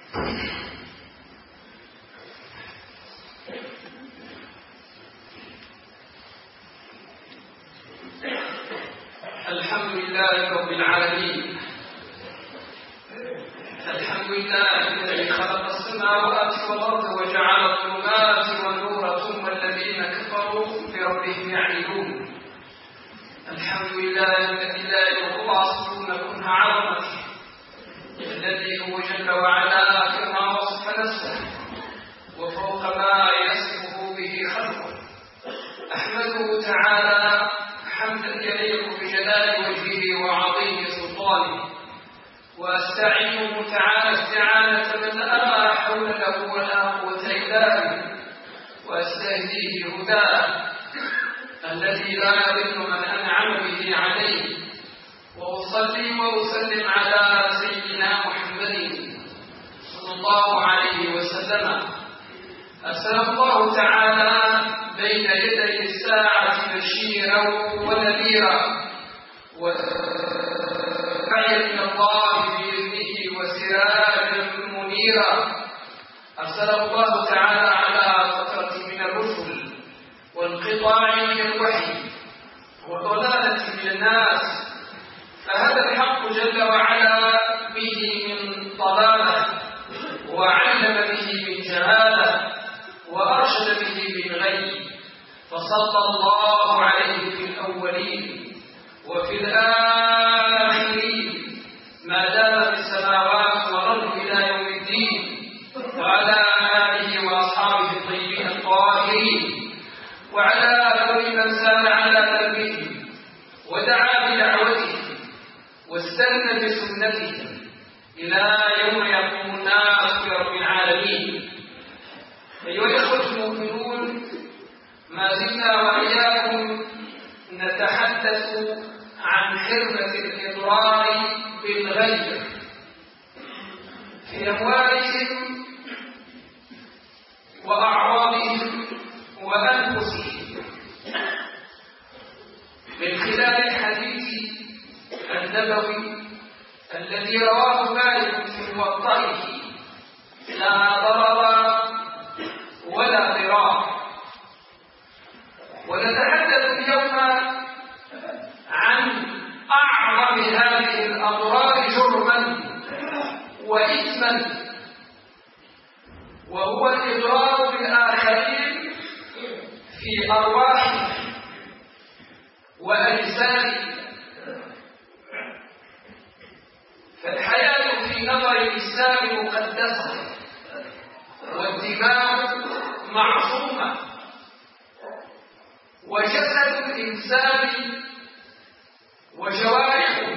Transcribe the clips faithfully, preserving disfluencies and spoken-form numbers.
الحمد لله رب العالمين. الحمد لله الذي خلق السماوات والأرض وجعل الظلمات والنور ثم الذين كفروا بربهم يعدلون. الحمد لله الذي لا يخلصون كنه عظمته، الذي هو جل وعلا كما وصف نفسه وفوق ما يصفه به خلقه. أحمده تعالى حمدا يليق بجلال وجهه وعظيم سلطانه، واستعينه تعالى استعانة من لا حول له ولا قوة إلا به، واستهديه هداه الذي لا يضل من أنعم به عليه. وأصلي وأسلم على سيدنا محمد صلى الله عليه وسلم. أرسل الله تعالى بين يدي الساعة بشيرا ونذيرا وداعيا إلى الله بإذنه وسراجا منيرا. أرسل الله تعالى على فترة من الرسل وانقطاع من الوحي وضلالة من الناس، فهذا الحق جل وعلا به من ضلاله، وعلم به من جهاله، وأرشد به من غي. فصلى الله عليه في الأولين وفي الآخرين ما دام في السماوات والأرض إلى يوم الدين، وعلى آله وأصحابه الطيبين الطاهرين، وعلى كل من سار على دربه ودعا بدعوته واستنى بسنته إلى يوم يقوم الناس برب العالمين. أيها الإخوة المؤمنون، ما زلنا وإياكم نتحدث عن حرمة الإضرار بالغير في أموالهم وأعراضهم وأنفسهم، من خلال الحديث النبوي الذي رواه مالك في موطئه: لا ضرر ولا ضرار. ونتحدث اليوم عن أعظم هذه الأضرار جرما وإثما، وهو الإضرار بالآخرين في أرواحهم وأجسادهم. فالحياة في نظر الإسلام مقدسة، والدماء معصومة، وجسد الإنسان وجوارحه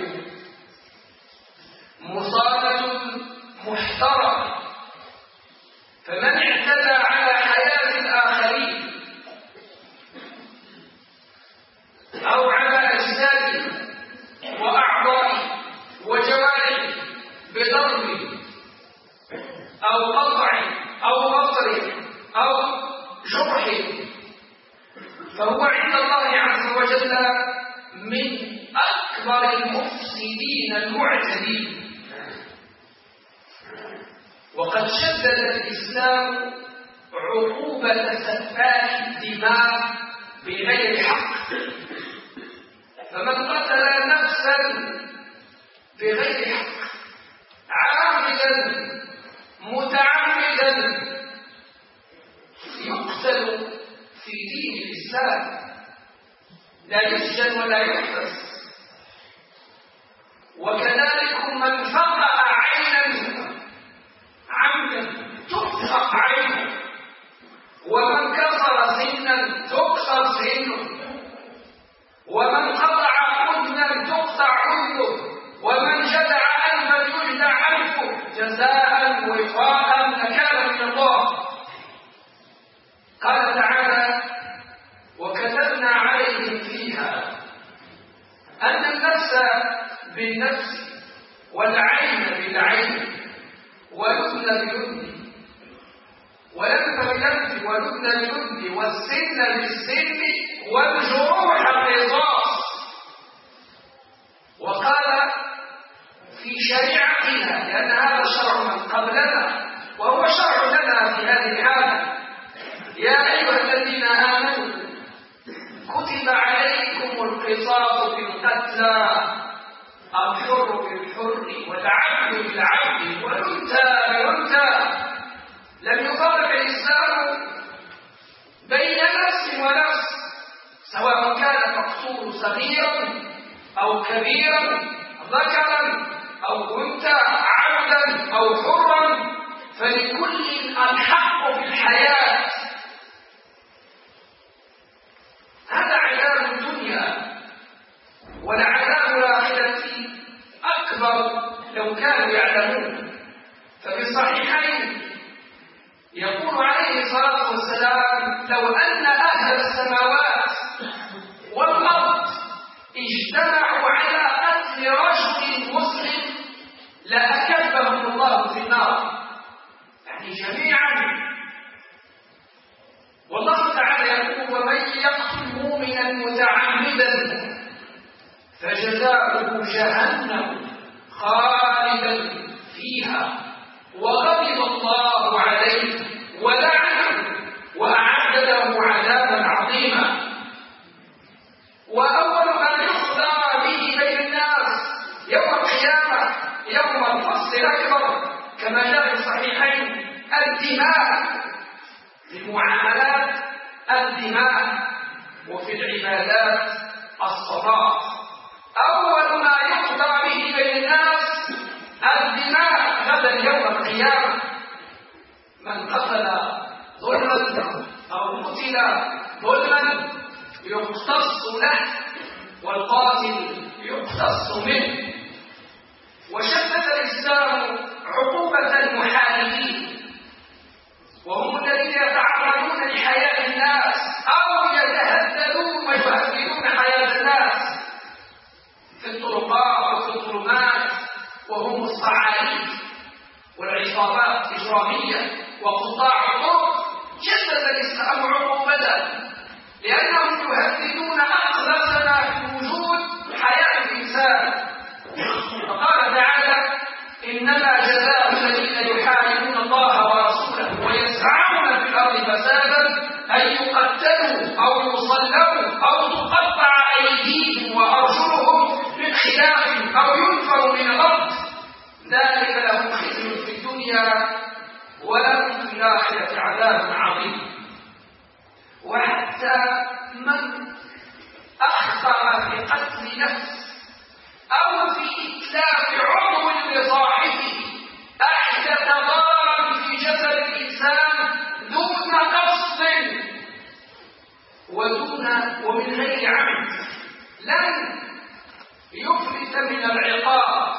مصابة محترمة. فمن اعتدى على حياة الآخرين أو على أجسادهم وأعضائهم وجوارحهم بضرب أو قطع أو بصر أو جرح، فهو عند الله عز وجل من أكبر المفسدين المعتدين. وقد شدد الإسلام عقوبة سفاك الدماء بغير حق. فمن قتل نفسا بغير حق عامدا متعمدا يقتل في دين الإسلام، لا يسجن ولا يحبس. وكذلك من فقع عينا عمدا تفقع عينه، ومن كسر سنا تكسر سنه، ومن قطع اذنا تقطع اذنه، ومن جدع انفا يجدع انفه جزاء وفاء نكالا من الله. قال تعالى: وكتبنا عليهم فيها أن النفس بالنفس والعين بالعين والأذن بالأذن والأنف بالأنف والأذن بالأذن والسن بالسن والجروح قصاص. وقال في شريعتنا، لأن هذا شرع من قبلنا، بالقتلى، الحر بالحر والعبد بالعبد والأنثى بالأنثى. لم يفرق الإسلام بين نفس ونفس، سواء كان المقتول صغيرا أو كبيرا، ذكرا أو أنثى، عبدا أو حرا، فلكل الحق في الحياة. هذا عذاب الدنيا، ولعذاب الآخرة أكبر لو كانوا يعلمون. ففي الصحيحين يقول عليه الصلاة والسلام: لو أن أهل السماوات والأرض اجتمعوا على قتل رجل مسلم لأكبهم الله في النار، يعني جميعا. والله تعالى يقول: ومن يقتل مؤمنا متعمدا فجزاؤه جهنم خالدا فيها وغضب الله عليه ولعنه وأعد له عذابا عظيما. وأول ما يقضى به بين الناس يوم القيامة يوم الفصل الأكبر كما جاء في الصحيحين الدماء، في المعاملات الدماء، وفي العبادات الصلاة. أول ما يقضى به بين الناس الدماء غدا يوم القيامة. من قتل ظلما أو قتل ظلما يقتص له، والقاتل يقتص منه. وشدد الإسلام عقوبة المحاربين، وهم الذين يتعرضون لحياة الناس أو يتهددون ويهددون حياة الناس في الطرقات وفي الظلمات، وهم الصعاليك والعصابات الإجرامية وقطاع الطرق. شدد الإسلام عقوبة لأنهم يهددون أقدسنا في وجود حياة الإنسان. فقال تعالى: إنما جزاء الذين يحاربون الله ورسوله ويسعون في الأرض فسادا أن يقتلوا أو يصلبوا أو تقطع أيديهم وأرجلهم من خلاف أو ينفوا من الأرض، ذلك لهم خزي في الدنيا ولهم في الآخرة عذاب عظيم. وحتى من أخطأ في قتل نفس أو في إتلاف عضو لصاحبه أحدث ضررا في جسد الإنسان دون قصد ودون ومن غير عمد، لن يفلت من العقاب،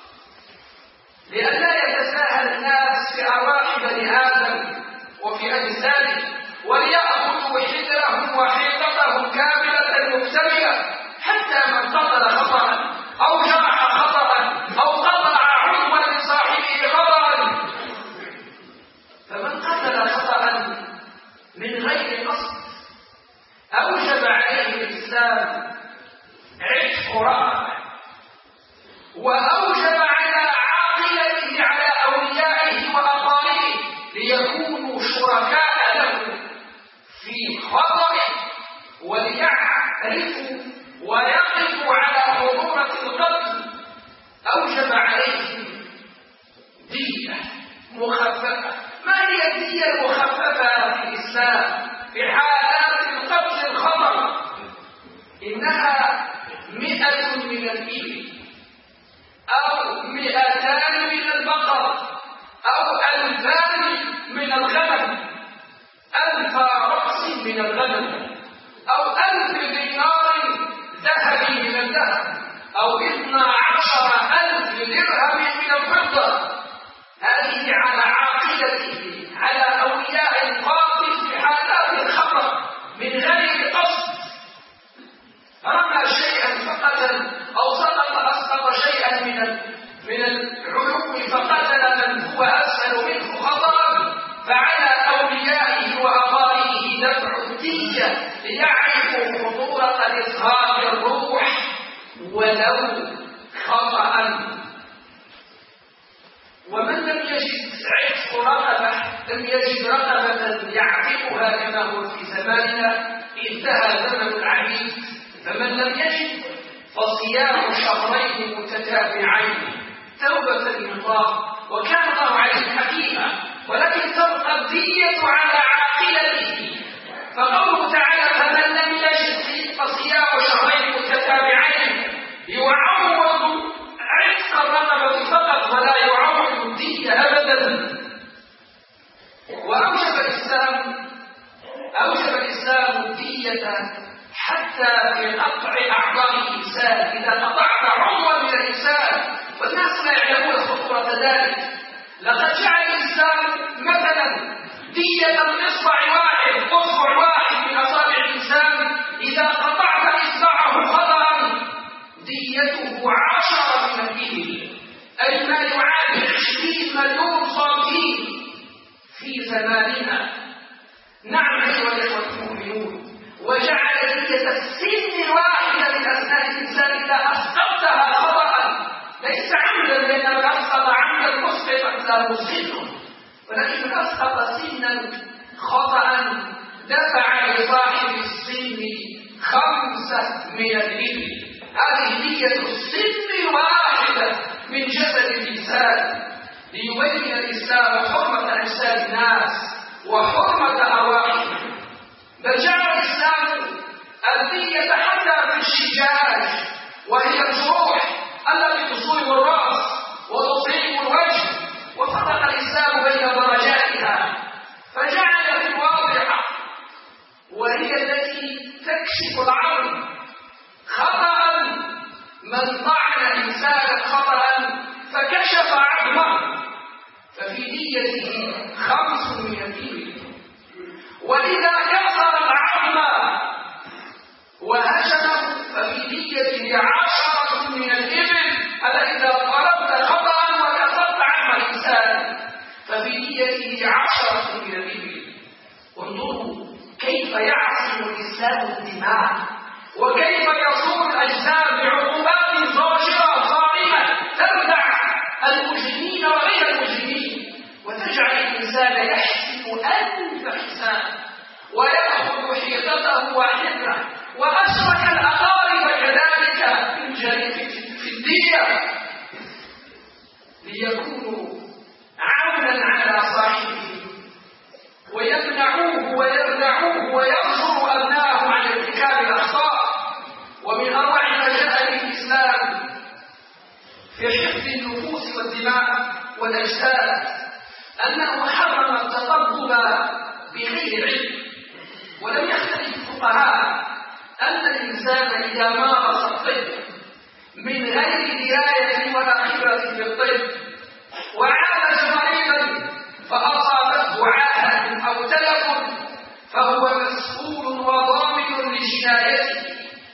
لئلا يتساهل الناس في أرواح بني آدم وفي أجسادهم، وليأخذوا حذرهم وحيطتهم كاملة مكتملة. حتى من قتل خطأ أو جرح خطأ أو قطع عضوا لصاحبه خطأ، فمن قتل خطأ من غير قصد أوجب عليه الإسلام عتق رقبة، وأوجب على عاقلته على أوليائه وأقاربه ليكونوا شركاء له في خطره وليعرفوا ويقفوا على خطورة القتل. أوجب عليهم دية مخففة. ما هي الدية المخففة في الإسلام في حالات القتل الخطر؟ إنها مئة من الإبل أو مئتان من البقر أو ألفان من الغنم، ألف رأس من الغنم، أو ألف دينار ذهبي من الذهب، أو اثنا عشر ألف درهم من الفضة. هذه على عاقلته على أولياء القاتل في حالات الخطر من غير قصد. رمى شيئا فقتل أو سقط أسقط شيئا من من العلو فقتل من هو أسفل منه خطرا، فعلى أوليائه وأقاربه دفع الدية ليعرفوا خطورة إسهاق الروح ولو خطأ. ومن لم يجد عتق رقبة لم يجد رقبة يعتقها كما هو في زماننا، انتهى زمن العبيد. فمن لم يجد فصيام شهرين متتابعين توبة لله، وكان الله عليه حكيما، ولكن تبقى الدية على عاقلته. فقوله تعالى فمن لم يجد فصيام شهرين متتابعين يعوض عتق الرقبة فقط ولا يعوض الدية أبدا. وأوجب الإسلام أوجب الإسلام الدية حتى في قطع أعضاء الإنسان. إذا قطعت عضوا من الإنسان، والناس لا يعلمون خطورة ذلك، لقد جعل الإسلام مثلا دية الإصبع واحد، أصبع واحد من أصابع الإنسان إذا قطعت إصبعه خطأ ديته عشرة من الإبل، أي ما يعادل عشرين مليون صنطيم في زماننا. نعم أيها الإخوة المؤمنون، وجعل دية السن الواحدة من أسنان الإنسان إذا أسقطتها خطأ، ليس عمدا، لأن من أسقط عمدا مسقطا له سن، ولكن من أسقط سنا خطأ دفع لصاحب السن خمسة من الإبل. هذه دية السن الواحدة من جسد الإنسان، ليبين الإسلام حرمة أجساد الناس وحرمة أرواحهم. بل جعل الإسلام الدية حتى في الشجاج، وهي الجروح التي تصيب الرأس وتصيب الوجه، وفرق الإسلام بين درجاتها، فجعل في الواضحة وهي التي تكشف العظم خطأ، من طعن إنسانا خطأ فكشف عظمه ففي ديته خمس من الإبل، وإذا كسر العظم وهشمه ففي ديته عشرة من الإبل. هذا إذا ضربت خطأ وكسرت عظم الإنسان ففي ديته عشرة من الإبل. انظروا كيف يعصم الإسلام الدماء، وكيف يصون الأجسام بعقوبات ظاهرة صارمة تردع المجرمين وغير المجرمين، وتجعل الإنسان يحسب ألف حساب ويأخذ حيطته وحبره، وأشرك الأقارب كذلك في الدية ليكونوا عونا على صاحبه ويمنعوه ويردعوه ويغزر أبناءه عن ارتكاب الأخطاء. ومن أروع ما جاء به الإسلام في حفظ النفوس والدماء والأجساد أنه حرم التطبب بغير علم. ولم يختلف الفقهاء أن الإنسان إذا مارس الطب من غير دراية ولا خبرة بالطب وعالج مريضا فأصابته عاهة أو تلف فهو مسؤول وضامن لجنايته،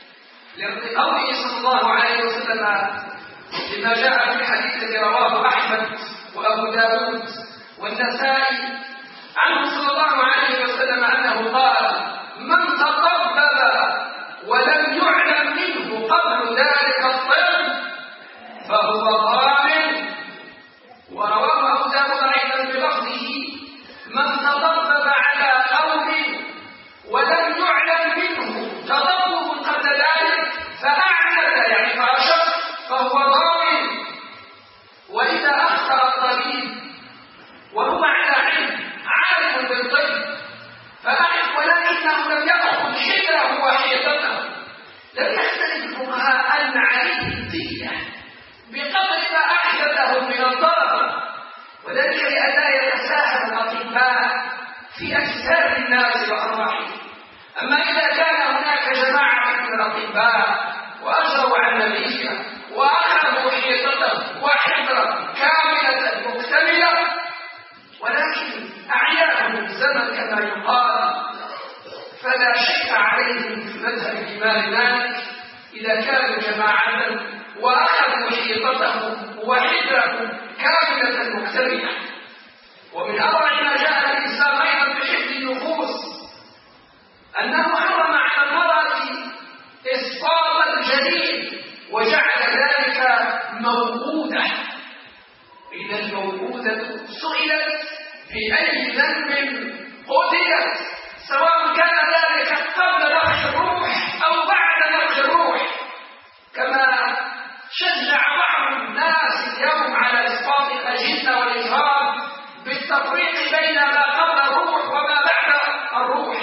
لقوله صلى الله عليه وسلم لما جاء في الحديث الذي رواه أحمد وأبو داود والنسائي عنه صلى الله عليه وسلم أنه قال من تطبب ولم يعلم منه قبل ذلك الطب فهو ضامن. ورواه أبو داود أيضا بلفظه من تطبب على قوم ولم يعلم منه تطبب قبل ذلك فأعلم يعني فرشد فهو ضامن. وإذا أخطأ الطبيب وهو على علم عالم بالطب فأعلم ولكنه لم يأخذ حبره وحيطته، لم يختلف الفقهاء أن عليه الدية بقدر ما أحدثه من الضرر، وذلك لئلا يتساهل الأطباء في أجساد الناس وأرواحهم. أما إذا كان هناك جماعة من الأطباء وأجروا عملية وأخذوا حيطته وحبره كاملة مكتملة ولكن أعياهم الزمن كما يقال، فلا شيء عليهم في مذهب الإمام مالك إذا كانوا جماعة وأخذوا حيطتهم وحبرهم كاملة مكتملة. ومن أروع ما جاء الإسلام أيضا بحفظ النفوس أنه حرم على المرأة إسقاط الجنين وجعل ذلك موؤودة. إذا الموؤودة سئلت بأي ذنب قتلت، سواء كان ذلك قبل نفخ الروح أو بعد نفخ الروح، كما شجع بعض الناس اليوم على إسقاط الأجهزة والإجهاض بالتفريق بين ما قبل الروح وما بعد الروح.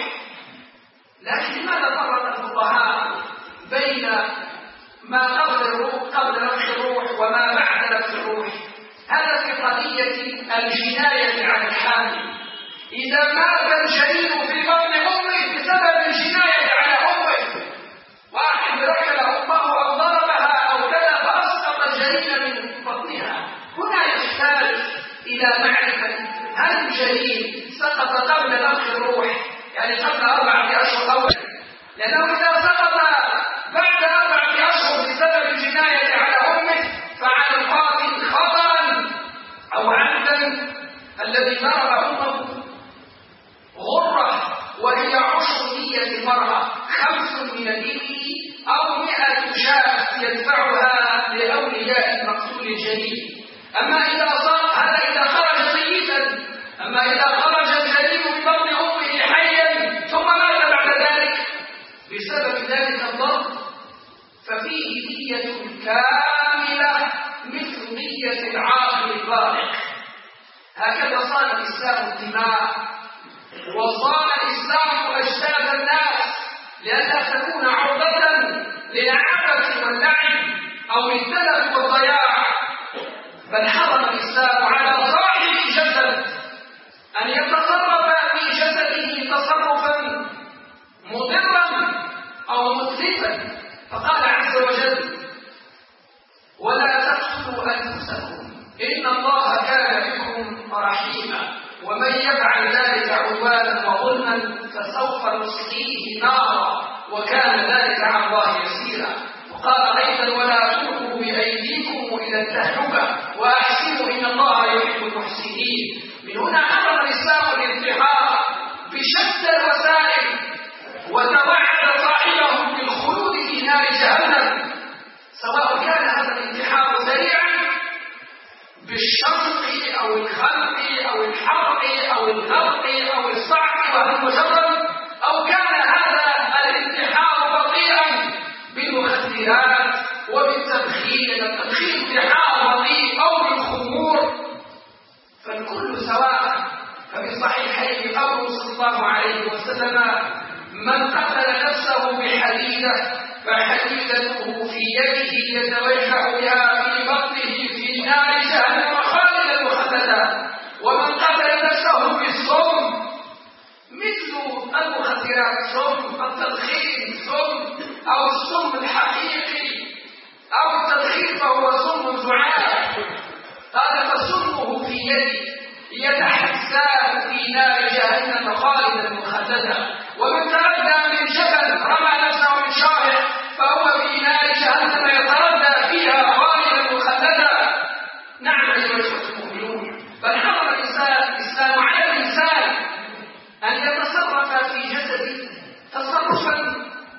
لكن لماذا فرق الفقهاء بين ما قبل الروح قبل نفخ الروح وما بعد نفخ الروح؟ هذا في قضية الجناية على الحامل. إذا مات الجنين في بطن أمه بسبب الجناية على أمه، واحد ركل أمه أو ضربها أو كذا فأسقط الجنين من بطنها، هنا يحتاج إلى معرفة هل الجنين سقط قبل نفخ الروح، يعني قبل أربعة أشهر أول، لأنه إذا سقط بعد أربعة أشهر بسبب الجناية على أمه فعلى القاتل خطأ أو عمدا الذي ضرب أمه غرة وهي عشر دية المرأة، خمس من الإبل أو مئة شاة يدفعها لأولياء المقتول الجليل. أما إذا صار هذا إذا خرج ميتا، أما إذا خرج الجليل من بطن أمه حيا ثم مات بعد ذلك بسبب ذلك الضرب ففيه دية كاملة مثل دية العاقل البالغ. هكذا صان الإسلام الدماء وصان الإسلام أجساد الناس لئلا تكون عرضة للعبث واللعب أو للتلف والضياع، بل حرم الإسلام على صاحب الجسد أن يتصرف في جسده تصرفا مضرا أو متلفا، فقال عز وجل: ولا تقتلوا أنفسكم إن الله كان بكم رحيما ومن يفعل ذلك عدوانا وظلما فسوف نصليه نارا وكان ذلك على الله يسيرا. وقال أيضا: ولا تلقوا بأيديكم إلى التهلكة وأحسنوا إن الله يحب المحسنين. من هنا أمر الإسلام الانتحار بشتى الوسائل وتوعد صاحبه بالخلود في نار جهنم، سواء كان هذا الانتحار سريعا بالشرق أو الخلق أو الحرق أو الغرق أو الصعق والمجرد، أو كان هذا الانتحار بطيئا بالمخدرات وبالتدخين، التدخين انتحار بطيء أو بالخمور، فالكل سواء. ففي الصحيحين قوله صلى الله عليه وسلم: من قتل نفسه بحديدة فحديدته في يده يتوجه بها في بطنه في نار جهنم خالدا مخلدا، ومن قتل نفسه بالسم مثل المخدرات سم، التدخين سم أو السم الحقيقي أو التدخين فهو سم فعال، قال فسمه في يده يتحسى في نار جهنم خالدا مخلدا، ومن تردى من جبل رمى نفسه من شارع فهو في نار جهنم يتردى فيها خالدا مخلدا. نعم أيها المؤمنون، بل حرم الإسلام على الإنسان أن يتصرف في جسده تصرفا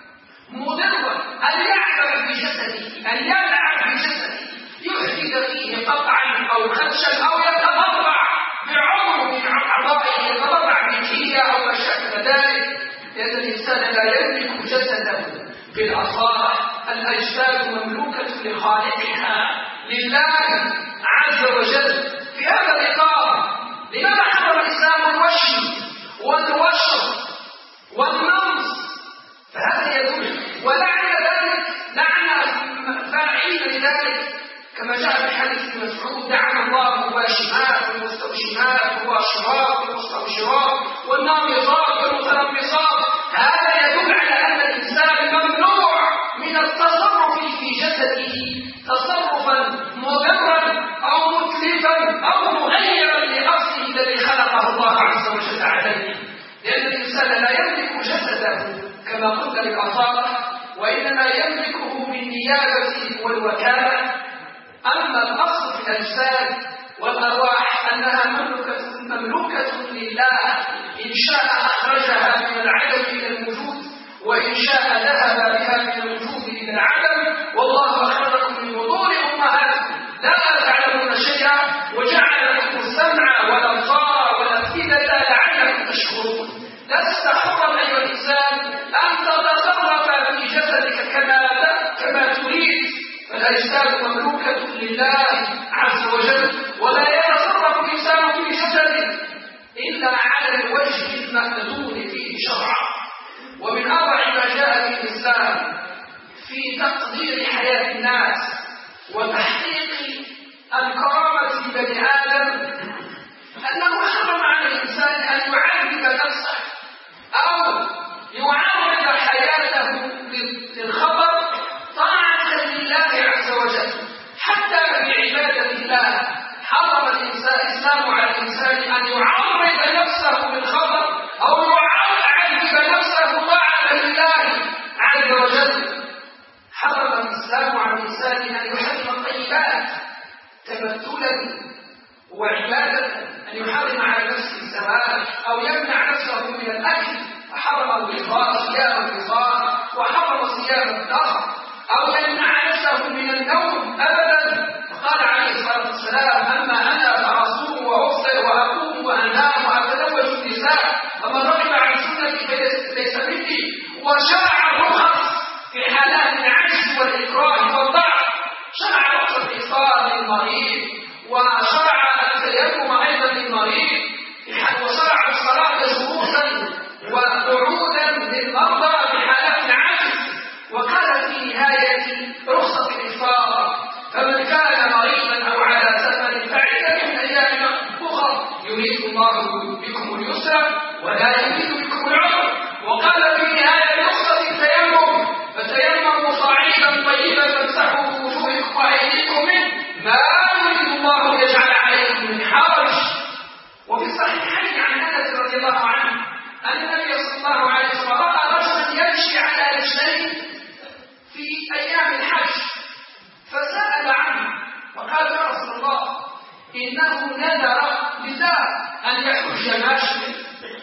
مضرا، أن يعبر بجسده، أن يلعب بجسده، يحدث فيه قطعا أو خدشا أو يتضرع بعضو من أعضائه، يتضرع بالكلية أو ما شابه ذلك، لأن الإنسان لا يملك جسده بالأصالة. الأجساد مملوكة لخالقها لله عز وجل. في هذا الإطار لماذا حرم الإسلام الوشم والوشر والنمص؟ فهذا يدل ولعن ذلك، لعن فاعلين لذلك كما جاء في حديث ابن مسعود: لعن الله الواشمات والمستوشمات والواشرات والمستوشرات والنامصات والمتنمصات. هذا يدل على أن الإنسان ممنوع من التصرف في جسده تصرفا مضرا أو متلفا أو مغيرا لأصله الذي خلقه الله عز وجل عليه، لأن الإنسان لا يملك جسده كما قلت بالأصالة، وإنما يملكه بالنيابة والوكالة. أما الأصل في الأجساد والأرواح أنها مملكة, مملوكة لله، إن شاء أخرجها من العدم إلى الوجود، وإن شاء ذهب بها من الوجود إلى العدم. والله أخرجكم من بطون أمهاتكم لا تعلمون شيئا وجعل لكم السمع والأبصار والأفئدة لعلكم تشكرون. لست حرا أيها الإنسان أن تتصرف في جسدك كما كما تريد، الأجساد مملوكة لله عز وجل، ولا يتصرف الإنسان في جسده إلا على الوجه المأذون فيه شرعا. ومن أروع ما جاء به الإسلام في تقدير حياة الناس وتحقيق الكرامة لبني آدم أنه حرم على الإنسان أن يعذب نفسه أو يعرض حياته للخطر طاعة لله عز وجل. حتى في عبادة الله حرم الإسلام على الإنسان أن يعرض نفسه للخطر أو يعذب نفسه طاعة لله عز وجل. حرم الإسلام على الإنسان أن يحرم الطيبات تبتلا وعبادة، أن يحرم على نفسه الزواج أو يمنع نفسه من الأكل، وحرم الوفاء صيام الوفاء، وحرم صيام الدهر، أو يمنع نفسه من النوم أبدا. فقال عليه الصلاة والسلام: أما أنا فأصوم وأفطر وأقوم وأنام وأتزوج النساء، فمن رغب عن سنتي فليس مني. وشرع الرخص في حالات العجز والإكراه والضعف، شرع رخصة الإفطار للمريض، وشرع التيمم أيضا للمريض، وشرع الصلاة جلوسا وقعودا للمرضى في حالات العجز. وقال في نهاية رخصة الإفطار: فمن كان مريضا أو على سفر فعدة من أيام أخرى يريد الله بكم اليسر ولا يريد بكم العسر. وقال في نهاية رخصة التيمم: فتيمموا صعيدا طيبا فامسحوا بوجوهكم وأيديكم منه ما يريد الله يجعل عليكم من حرج. وفي الصحيحين عن أنس رضي الله عنه أن النبي صلى الله عليه وسلم رأى رجلا يمشي على رجليه في أيام الحج، فسأل عنه فقال: يا رسول الله، إنه نذر لله أن يحج ماشيا،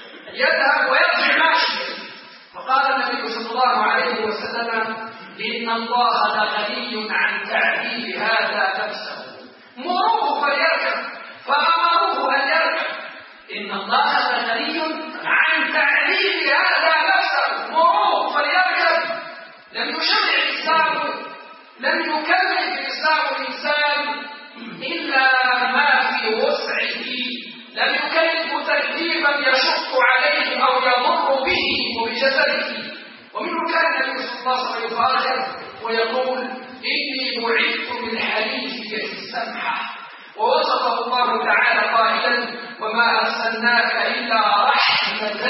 يذهب ويرجع ماشيا. فقال النبي صلى الله عليه وسلم: إن الله لغني عن تعذيب هذا نفسه، مروه فليركب. فأمروه أن يركب. إن الله لغني عن تعذيب هذا نفسه، مروه فليركب. لم يشرع الإسلام، لم يكلف الإسلام الإنسان إلا ما في وسعه، لم يكلف تكليفا يشق عليه أو يضر به وبجسده. ومنه كان النبي صلى الله عليه وسلم يفاخر ويقول: إني بعثت بالحنيفية السمحة. ووصفه الله تعالى قائلا: وما أرسلناك إلا رحمة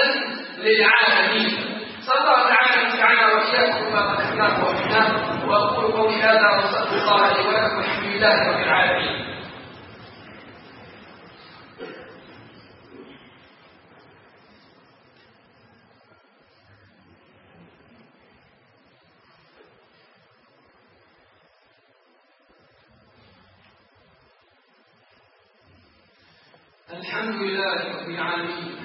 للعالمين. صلى الله تعالى وسعنا وإياكم ما ذكرناه وفيناه. وأقول قولي هذا وأستغفر الله لي ولكم والحمد لله رب العالمين. الحمد لله رب العالمين،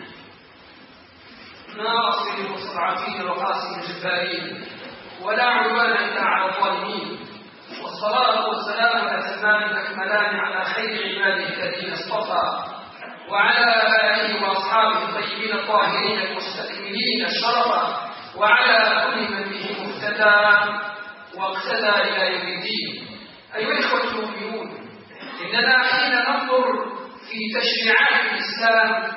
ناصر المستضعفين وقاسم الجبارين، ولا عدوان الا على الظالمين، والصلاه والسلام الاتمان الاكملان على خير عباده الذين اصطفى، وعلى اله واصحابه الطيبين الطاهرين المستكملين الشرفا، وعلى كل من به مهتدى واقتدى الى يوم الدين. ايها الاخوه المؤمنون، اننا حين ننظر في تشريعات الإسلام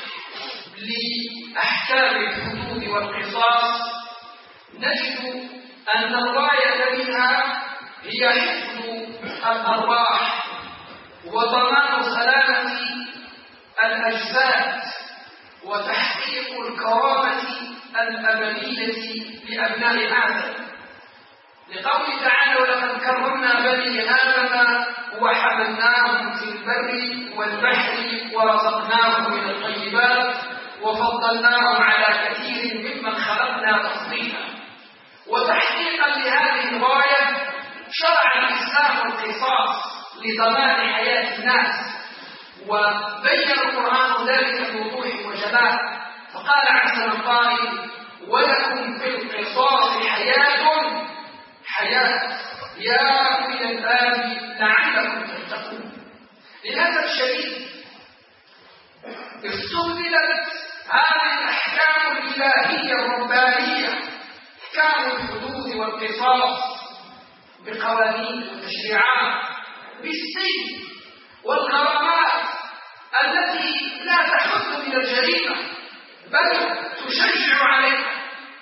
لأحكام الحدود والقصاص نجد أن الغاية منها هي حفظ الأرواح وضمان سلامة الأجساد وتحقيق الكرامة الأبدية لأبناء آدم، لقوله تعالى: ولقد كرمنا بني آدم وحملناهم في البر والبحر ورزقناهم من الطيبات وفضلناهم على كثير ممن خلقنا تفضيلا. وتحقيقا لهذه الغاية شرع الإسلام القصاص لضمان حياة الناس، وبين القرآن ذلك بوضوح وجلاء، فقال عز من قائل: ولكم في القصاص حياة حياة يا أولي الألباب لعلكم تتقون. للأسف الشديد استبدلت هذه الأحكام الإلهية الربانية، أحكام الحدود والقصاص، بقوانين وتشريعات، بالسجن والغرامات التي لا تحد من الجريمة بل تشجع عليها،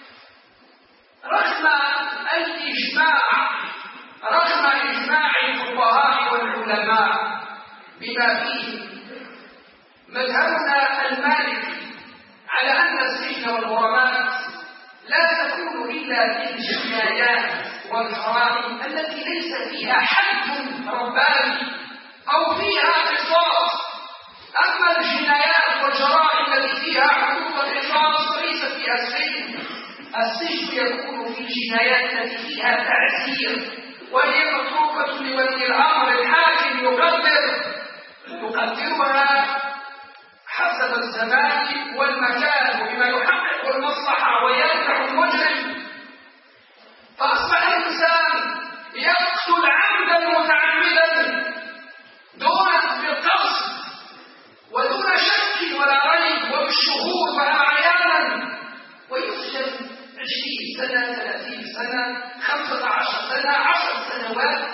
رغم الإجماع رغم إجماع الفقهاء والعلماء بما فيه مذهبنا المالكي على أن السجن والغرامات لا تكون إلا في الجنايات والجرائم التي ليس فيها حد رباني أو فيها قصاص. أما الجنايات والجرائم التي فيها حدود القصاص فليس فيها السجن. السجن يكون في الجنايات التي فيها تعزير، وهي متروكة لولي الأمر الحاكم يقدر يقدرها حسب الزمان والمكان وبما يحقق المصلحة ويدفع المجرم. فأصبح الإنسان يقتل عمدا متعمدا دون بالقصد ودون شك ولا ريب وبالشهود وعيانا، ويسجن عشرين سنة ثلاثين سنة خمسة عشر سنة عشر سنوات،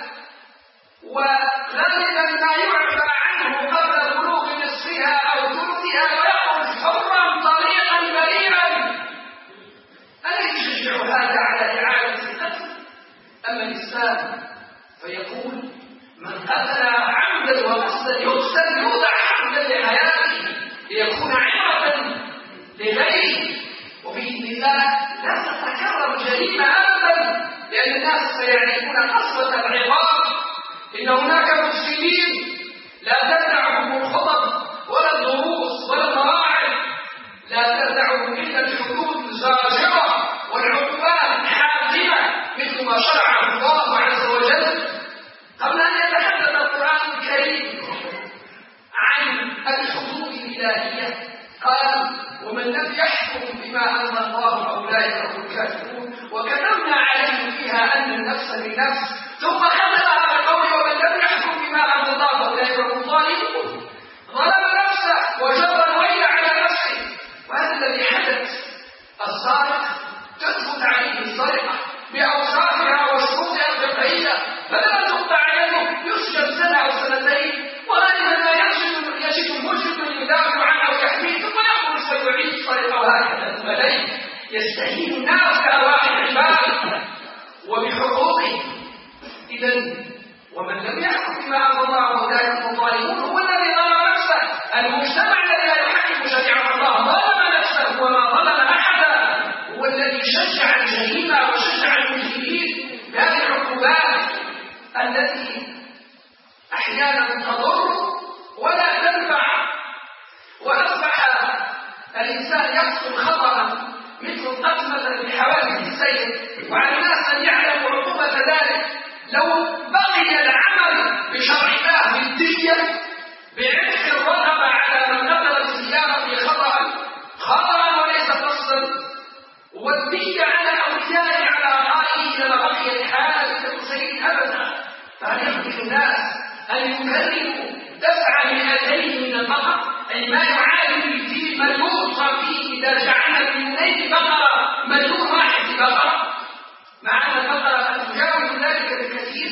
وغالبا ما يعفى عنه قبل بلوغ نصفها أو ثلثها ويخرج حرا طريقا بريئا. ألا يشجع هذا على إعادة القتل؟ أما الإسلام فيقول من قتل عمدا وقصدا يقتل يوضع حمدا لحياته ليكون عبرة لغيره، وبإذن الله لا تتكرر جريمة أبدا، لأن الناس سيعرفون قسوة العقاب. إن هناك مسلمين لا تدعهم الخطب ولا الدروس ولا المواعظ، لا تدعهم إلا الحدود الزاجرة والعقوبات الحازمة مثل ما شرعه الله عز وجل. قبل أن يتحدث القرآن الكريم عن الحدود الإلهية قال ومن لم يحكم بما أنزل الله فأولئك هم الكافرون، وكتبنا عليهم فيها أن النفس بالنفس، ثم ختمها بقوله ومن لم يحكم بما أنزل الله فأولئك هم الظالمون. ظلم نفسه وجر الويل على نفسه، وهذا الذي حدث. السارق تثبت عليه السرقة بأوصافها وشروطها الفقهية، فلا تقطع يده يسجن سنة أو سنتين، وغالبا ما يجد يجد المجرم يدافع عنه ويحميه ثم يخرج ويعيد السرقة، وهكذا الملايين يستهين الناس كأرواح العباد وبحقوقه. إذا ومن لم يحكم بما أنزل الله فأولئك هم الظالمون هو الذي ظلم نفسه. المجتمع الذي لا يحكم شريعة الله ظلم نفسه وما ظلم أحدا، هو الذي شجع الجريمة وشجع المجرمين بهذه العقوبات التي أحيانا تضر ولا تنفع. وأصبح الإنسان يقتل خطأ مثل قتل بحوادث السير، وعلى الناس أن يعلموا عقوبة ذلك. لو بقي العمل بشرع الله بالدية بعتق الرقبة على من نقل السيارة خطأ خطأ وليس قصدا، والدية على أوليائه على أقاربه لما بقي الحادث السير أبدا، فهل يمكن الناس أن يكرروا دفع مئتين من البقر، أي ما يعادل في مليون فيه إذا جعلنا مليونين بقرة مليون واحد بقرة، مع أن البقرة قد تجاوز ذلك بكثير؟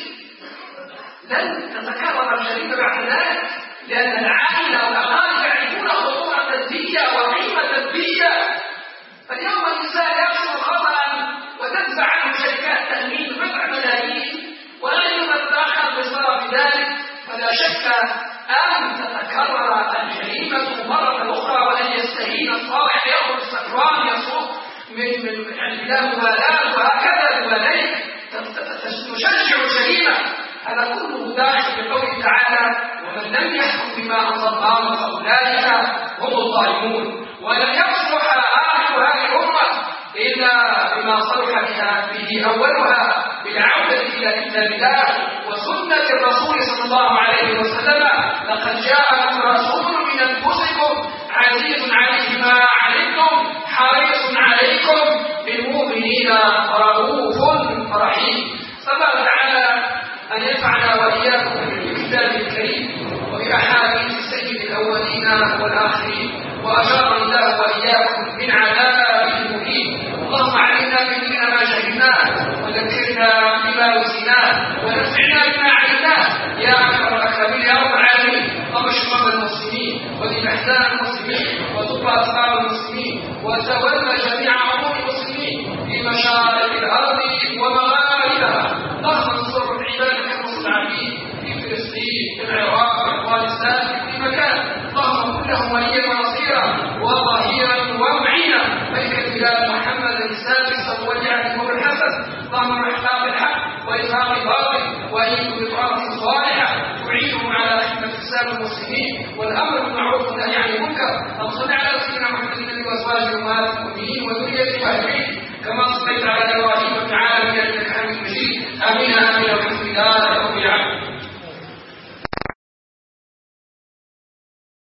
لن تتكرر الجريمة بعد ذلك، لأن العائلة والأقارب يعرفون خطورة الدية وقيمة الدية. فاليوم الإنسان يقتل خطأ وتدفع عنه شركات تأمين بضع ملايين وغير ما تتأخر بسبب ذلك، فلا شك أن تتكرر الجريمة مرة أخرى، وأن يستهين الصالح يأخذ السكران يصوت من من يعني بلا مبالاة، وهكذا الملايين تشجع الجريمة. هذا كله داخل بقوله تعالى ومن لم يحكم بما أنزل الله فأولئك هم الظالمون. ولم يصلح آخر هذه الأمة إلا بما صلح بها به أولها بالعودة إلى كتاب الله وسنة الرسول صلى الله عليه وسلم. لقد جاءكم رسول من أنفسكم عزيز عليه ما عنتم حريص عليكم بالمؤمنين رؤوف رحيم. فالله تعالى أن ينفعنا وإياكم بالكتاب الكريم وبأحاديث سيد الأولين والآخرين، وأجارنا الله وإياكم من عذاب المهين. اللهم علمنا من دين ما جهلناه وذكرنا بما وسيناه ونفعنا بما علمناه يا اكرم الاكرمين يا رب العالمين. اللهم اشف مرضى المسلمين ودين احزان المسلمين وتب اثقال المسلمين وتولى جميع امور المسلمين في مشارق الارض ومغاربها. اللهم انصر عبادك المستضعفين في فلسطين في العراق في افغانستان في كل مكان. اللهم كن لهم وليا ونصيرا وظهيرا ومعينا ملك البلاد محمد السادس ولي عهده الحسن. اللهم احفظ بالحق واظهار الباطل وايد بطاعه صالحه تعينهم على خدمه اسلام المسلمين والامر بالمعروف والنهي عن المنكر. اللهم صل على سيدنا محمد النبي وازواجه امهات المؤمنين وذريته اجمعين كما صليت على